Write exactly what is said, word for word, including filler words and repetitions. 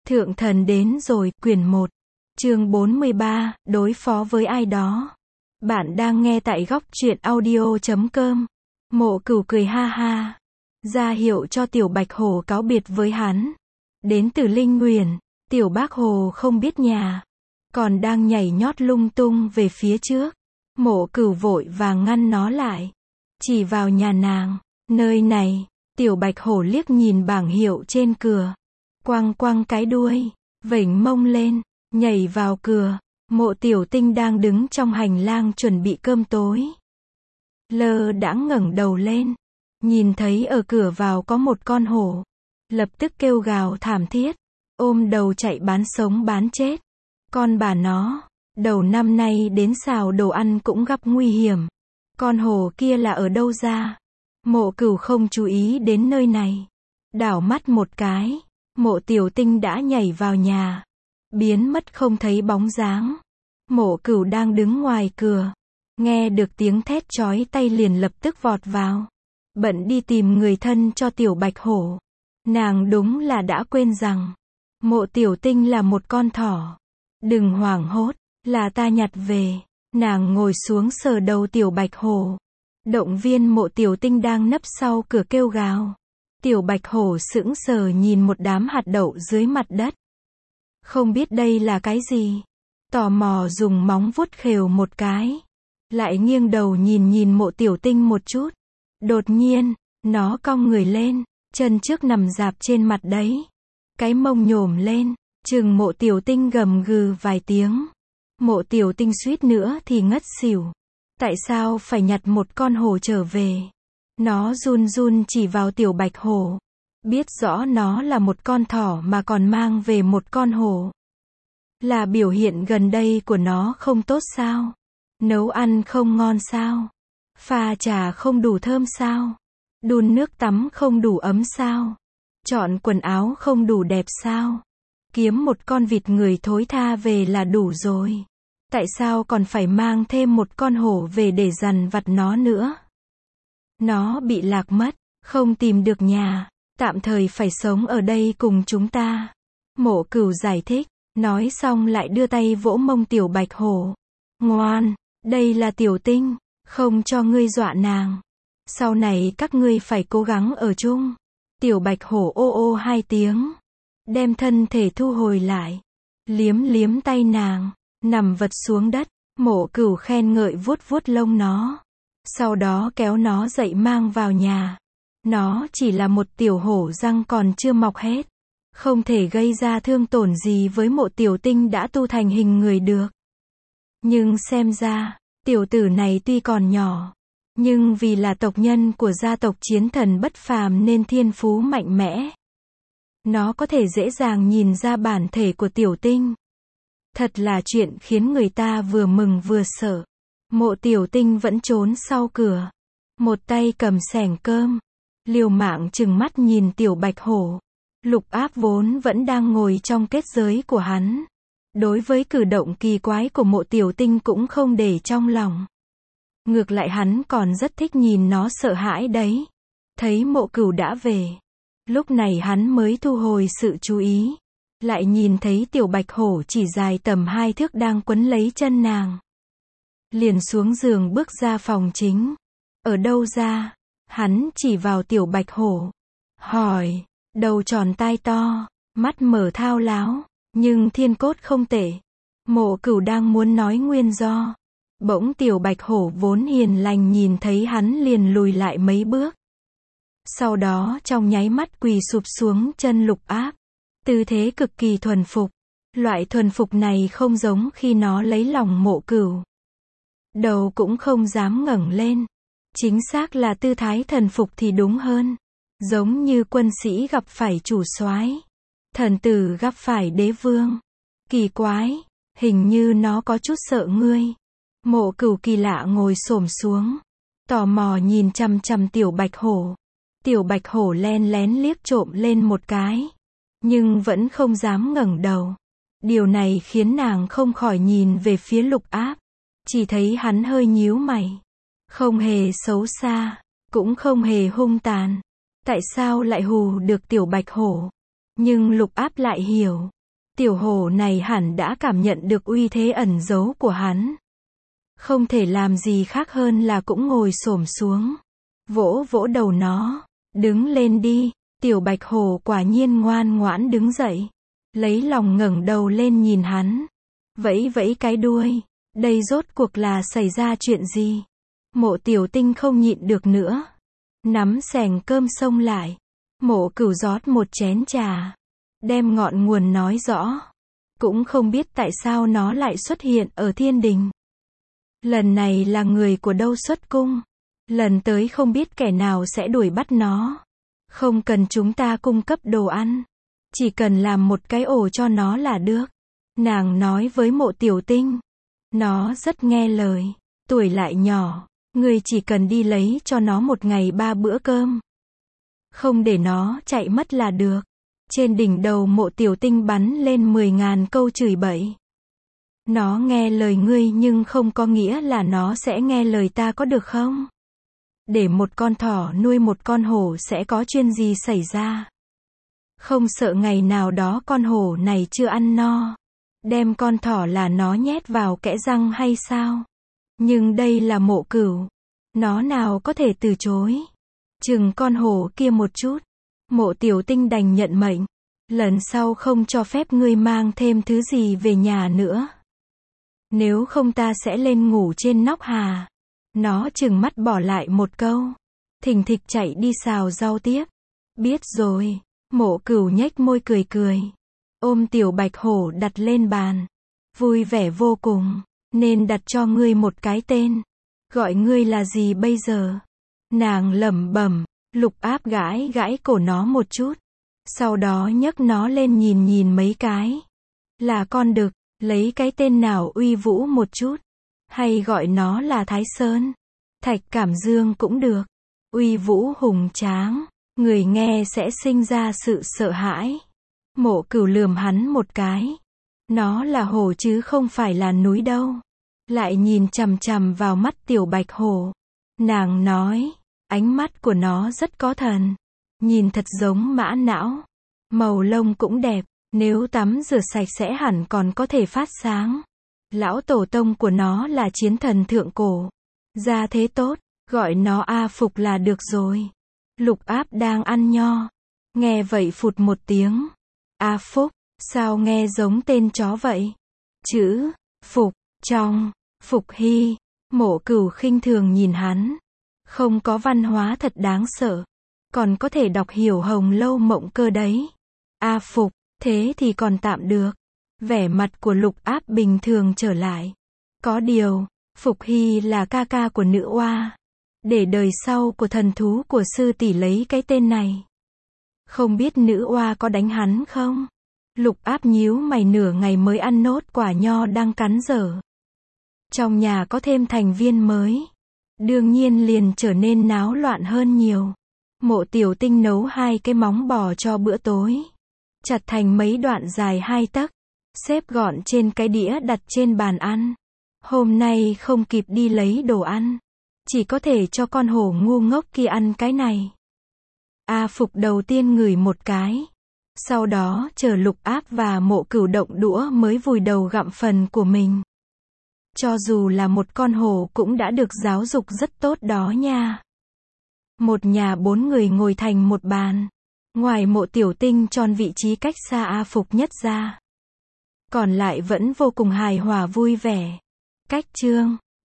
Thượng thần đến rồi, quyển một, chương bốn mươi ba, đối phó với ai đó. Bạn đang nghe tại góc truyện audio chấm com. Mộ Cửu cười ha ha, ra hiệu cho Tiểu Bạch Hổ cáo biệt với hắn. Đến từ Linh Nguyền, Tiểu Bác Hồ không biết nhà, còn đang nhảy nhót lung tung về phía trước. Mộ Cửu vội vàng ngăn nó lại, chỉ vào nhà nàng, nơi này. Tiểu Bạch Hổ liếc nhìn bảng hiệu trên cửa, quăng quăng cái đuôi, vểnh mông lên, nhảy vào cửa. Mộ Tiểu Tinh đang đứng trong hành lang chuẩn bị cơm tối, lơ đãng ngẩng đầu lên, nhìn thấy ở cửa vào có một con hổ, lập tức kêu gào thảm thiết, ôm đầu chạy bán sống bán chết. Con bà nó, đầu năm nay đến xào đồ ăn cũng gặp nguy hiểm. Con hổ kia là ở đâu ra? Mộ Cửu không chú ý đến nơi này, đảo mắt một cái, Mộ Tiểu Tinh đã nhảy vào nhà, biến mất không thấy bóng dáng. Mộ Cửu đang đứng ngoài cửa, nghe được tiếng thét chói tai liền lập tức vọt vào, bận đi tìm người thân cho Tiểu Bạch Hổ. Nàng đúng là đã quên rằng, Mộ Tiểu Tinh là một con thỏ. Đừng hoảng hốt, là ta nhặt về. Nàng ngồi xuống sờ đầu Tiểu Bạch Hổ, động viên Mộ Tiểu Tinh đang nấp sau cửa kêu gào. Tiểu Bạch Hổ sững sờ nhìn một đám hạt đậu dưới mặt đất, không biết đây là cái gì, tò mò dùng móng vuốt khều một cái, lại nghiêng đầu nhìn nhìn Mộ Tiểu Tinh một chút. Đột nhiên, nó cong người lên, chân trước nằm rạp trên mặt đấy, cái mông nhổm lên, chừng Mộ Tiểu Tinh gầm gừ vài tiếng. Mộ Tiểu Tinh suýt nữa thì ngất xỉu. Tại sao phải nhặt một con hổ trở về? Nó run run chỉ vào Tiểu Bạch Hổ, biết rõ nó là một con thỏ mà còn mang về một con hổ. Là biểu hiện gần đây của nó không tốt sao? Nấu ăn không ngon sao? Pha trà không đủ thơm sao? Đun nước tắm không đủ ấm sao? Chọn quần áo không đủ đẹp sao? Kiếm một con vịt người thối tha về là đủ rồi. Tại sao còn phải mang thêm một con hổ về để dằn vặt nó nữa? Nó bị lạc mất, không tìm được nhà, tạm thời phải sống ở đây cùng chúng ta. Mộ Cửu giải thích, nói xong lại đưa tay vỗ mông Tiểu Bạch Hổ. Ngoan, đây là Tiểu Tinh, không cho ngươi dọa nàng. Sau này các ngươi phải cố gắng ở chung. Tiểu Bạch Hổ ô ô hai tiếng, đem thân thể thu hồi lại, liếm liếm tay nàng, nằm vật xuống đất. Mộ Cửu khen ngợi vuốt vuốt lông nó, sau đó kéo nó dậy mang vào nhà. Nó chỉ là một tiểu hổ răng còn chưa mọc hết, không thể gây ra thương tổn gì với Mộ Tiểu Tinh đã tu thành hình người được. Nhưng xem ra, tiểu tử này tuy còn nhỏ, nhưng vì là tộc nhân của gia tộc chiến thần bất phàm nên thiên phú mạnh mẽ. Nó có thể dễ dàng nhìn ra bản thể của Tiểu Tinh. Thật là chuyện khiến người ta vừa mừng vừa sợ. Mộ Tiểu Tinh vẫn trốn sau cửa, một tay cầm xẻng cơm, liều mạng trừng mắt nhìn Tiểu Bạch Hổ. Lục Áp vốn vẫn đang ngồi trong kết giới của hắn, đối với cử động kỳ quái của Mộ Tiểu Tinh cũng không để trong lòng. Ngược lại hắn còn rất thích nhìn nó sợ hãi đấy. Thấy Mộ Cửu đã về, lúc này hắn mới thu hồi sự chú ý, lại nhìn thấy Tiểu Bạch Hổ chỉ dài tầm hai thước đang quấn lấy chân nàng. Liền xuống giường bước ra phòng chính. Ở đâu ra? Hắn chỉ vào Tiểu Bạch Hổ, hỏi, đầu tròn tai to, mắt mở thao láo, nhưng thiên cốt không tệ. Mộ Cửu đang muốn nói nguyên do, bỗng Tiểu Bạch Hổ vốn hiền lành nhìn thấy hắn liền lùi lại mấy bước. Sau đó trong nháy mắt quỳ sụp xuống chân Lục Áp, tư thế cực kỳ thuần phục. Loại thuần phục này không giống khi nó lấy lòng Mộ Cửu, đầu cũng không dám ngẩng lên. Chính xác là tư thái thần phục thì đúng hơn, giống như quân sĩ gặp phải chủ soái, thần tử gặp phải đế vương. Kỳ quái, hình như nó có chút sợ ngươi. Mộ Cửu kỳ lạ ngồi xổm xuống, tò mò nhìn chằm chằm Tiểu Bạch Hổ. Tiểu Bạch Hổ len lén liếc trộm lên một cái, nhưng vẫn không dám ngẩng đầu. Điều này khiến nàng không khỏi nhìn về phía Lục Áp, chỉ thấy hắn hơi nhíu mày, không hề xấu xa, cũng không hề hung tàn. Tại sao lại hù được Tiểu Bạch Hổ? Nhưng Lục Áp lại hiểu, Tiểu hổ này hẳn đã cảm nhận được uy thế ẩn giấu của hắn. Không thể làm gì khác hơn là cũng ngồi xổm xuống. Vỗ vỗ đầu nó. Đứng lên đi. Tiểu bạch hổ quả nhiên ngoan ngoãn đứng dậy. Lấy lòng ngẩng đầu lên nhìn hắn. Vẫy vẫy cái đuôi. Đây rốt cuộc là xảy ra chuyện gì? Mộ tiểu tinh không nhịn được nữa. Nắm xẻng cơm xông lại. Mộ cửu rót một chén trà. Đem ngọn nguồn nói rõ. Cũng không biết tại sao nó lại xuất hiện ở thiên đình. Lần này là người của đâu xuất cung. Lần tới không biết kẻ nào sẽ đuổi bắt nó. Không cần chúng ta cung cấp đồ ăn. Chỉ cần làm một cái ổ cho nó là được. Nàng nói với mộ tiểu tinh. Nó rất nghe lời. Tuổi lại nhỏ. Người chỉ cần đi lấy cho nó một ngày ba bữa cơm. Không để nó chạy mất là được. Trên đỉnh đầu mộ tiểu tinh bắn lên mười ngàn câu chửi bậy. Nó nghe lời ngươi nhưng không có nghĩa là nó sẽ nghe lời ta có được không? Để một con thỏ nuôi một con hổ sẽ có chuyện gì xảy ra? Không sợ ngày nào đó con hổ này chưa ăn no. Đem con thỏ là nó nhét vào kẽ răng hay sao? Nhưng đây là Mộ Cửu. Nó nào có thể từ chối. Chừng con hổ kia một chút. Mộ tiểu tinh đành nhận mệnh. Lần sau không cho phép ngươi mang thêm thứ gì về nhà nữa. Nếu không ta sẽ lên ngủ trên nóc hà. Nó chừng mắt bỏ lại một câu. Thình thịch chạy đi xào rau tiếp. Biết rồi. Mộ Cửu nhếch môi cười cười. Ôm tiểu bạch hổ đặt lên bàn. Vui vẻ vô cùng. Nên đặt cho ngươi một cái tên. Gọi ngươi là gì bây giờ? Nàng lẩm bẩm. Lục Áp gãi gãi cổ nó một chút. Sau đó nhấc nó lên nhìn nhìn mấy cái. Là con đực. Lấy cái tên nào uy vũ một chút. Hay gọi nó là Thái Sơn. Thạch Cảm Dương cũng được. Uy vũ hùng tráng. Người nghe sẽ sinh ra sự sợ hãi. Mộ Cửu lườm hắn một cái. Nó là hổ chứ không phải là núi đâu. Lại nhìn chằm chằm vào mắt tiểu bạch hổ. Nàng nói. Ánh mắt của nó rất có thần. Nhìn thật giống mã não. Màu lông cũng đẹp. Nếu tắm rửa sạch sẽ hẳn còn có thể phát sáng. Lão tổ tông của nó là chiến thần thượng cổ. Gia thế tốt. Gọi nó A Phục là được rồi. Lục Áp đang ăn nho. Nghe vậy phụt một tiếng. A Phúc. Sao nghe giống tên chó vậy? Chữ Phục. Trong. Phục Hy. Mộ Cửu khinh thường nhìn hắn. Không có văn hóa thật đáng sợ. Còn có thể đọc hiểu Hồng Lâu Mộng Cơ đấy. A Phục. Thế thì còn tạm được. Vẻ mặt của Lục Áp bình thường trở lại. Có điều, Phục Hy là ca ca của nữ oa. Để đời sau của thần thú của sư tỷ lấy cái tên này. Không biết nữ oa có đánh hắn không? Lục Áp nhíu mày nửa ngày mới ăn nốt quả nho đang cắn dở. Trong nhà có thêm thành viên mới. Đương nhiên liền trở nên náo loạn hơn nhiều. Mộ tiểu tinh nấu hai cái móng bò cho bữa tối. Chặt thành mấy đoạn dài hai tấc. Xếp gọn trên cái đĩa đặt trên bàn ăn. Hôm nay không kịp đi lấy đồ ăn. Chỉ có thể cho con hổ ngu ngốc kia ăn cái này. A Phục đầu tiên ngửi một cái. Sau đó chờ Lục Áp và Mộ Cửu động đũa mới vùi đầu gặm phần của mình. Cho dù là một con hổ cũng đã được giáo dục rất tốt đó nha. Một nhà bốn người ngồi thành một bàn. Ngoài Mộ tiểu tinh tròn vị trí cách xa A Phục nhất ra. Còn lại vẫn vô cùng hài hòa vui vẻ. Cách chương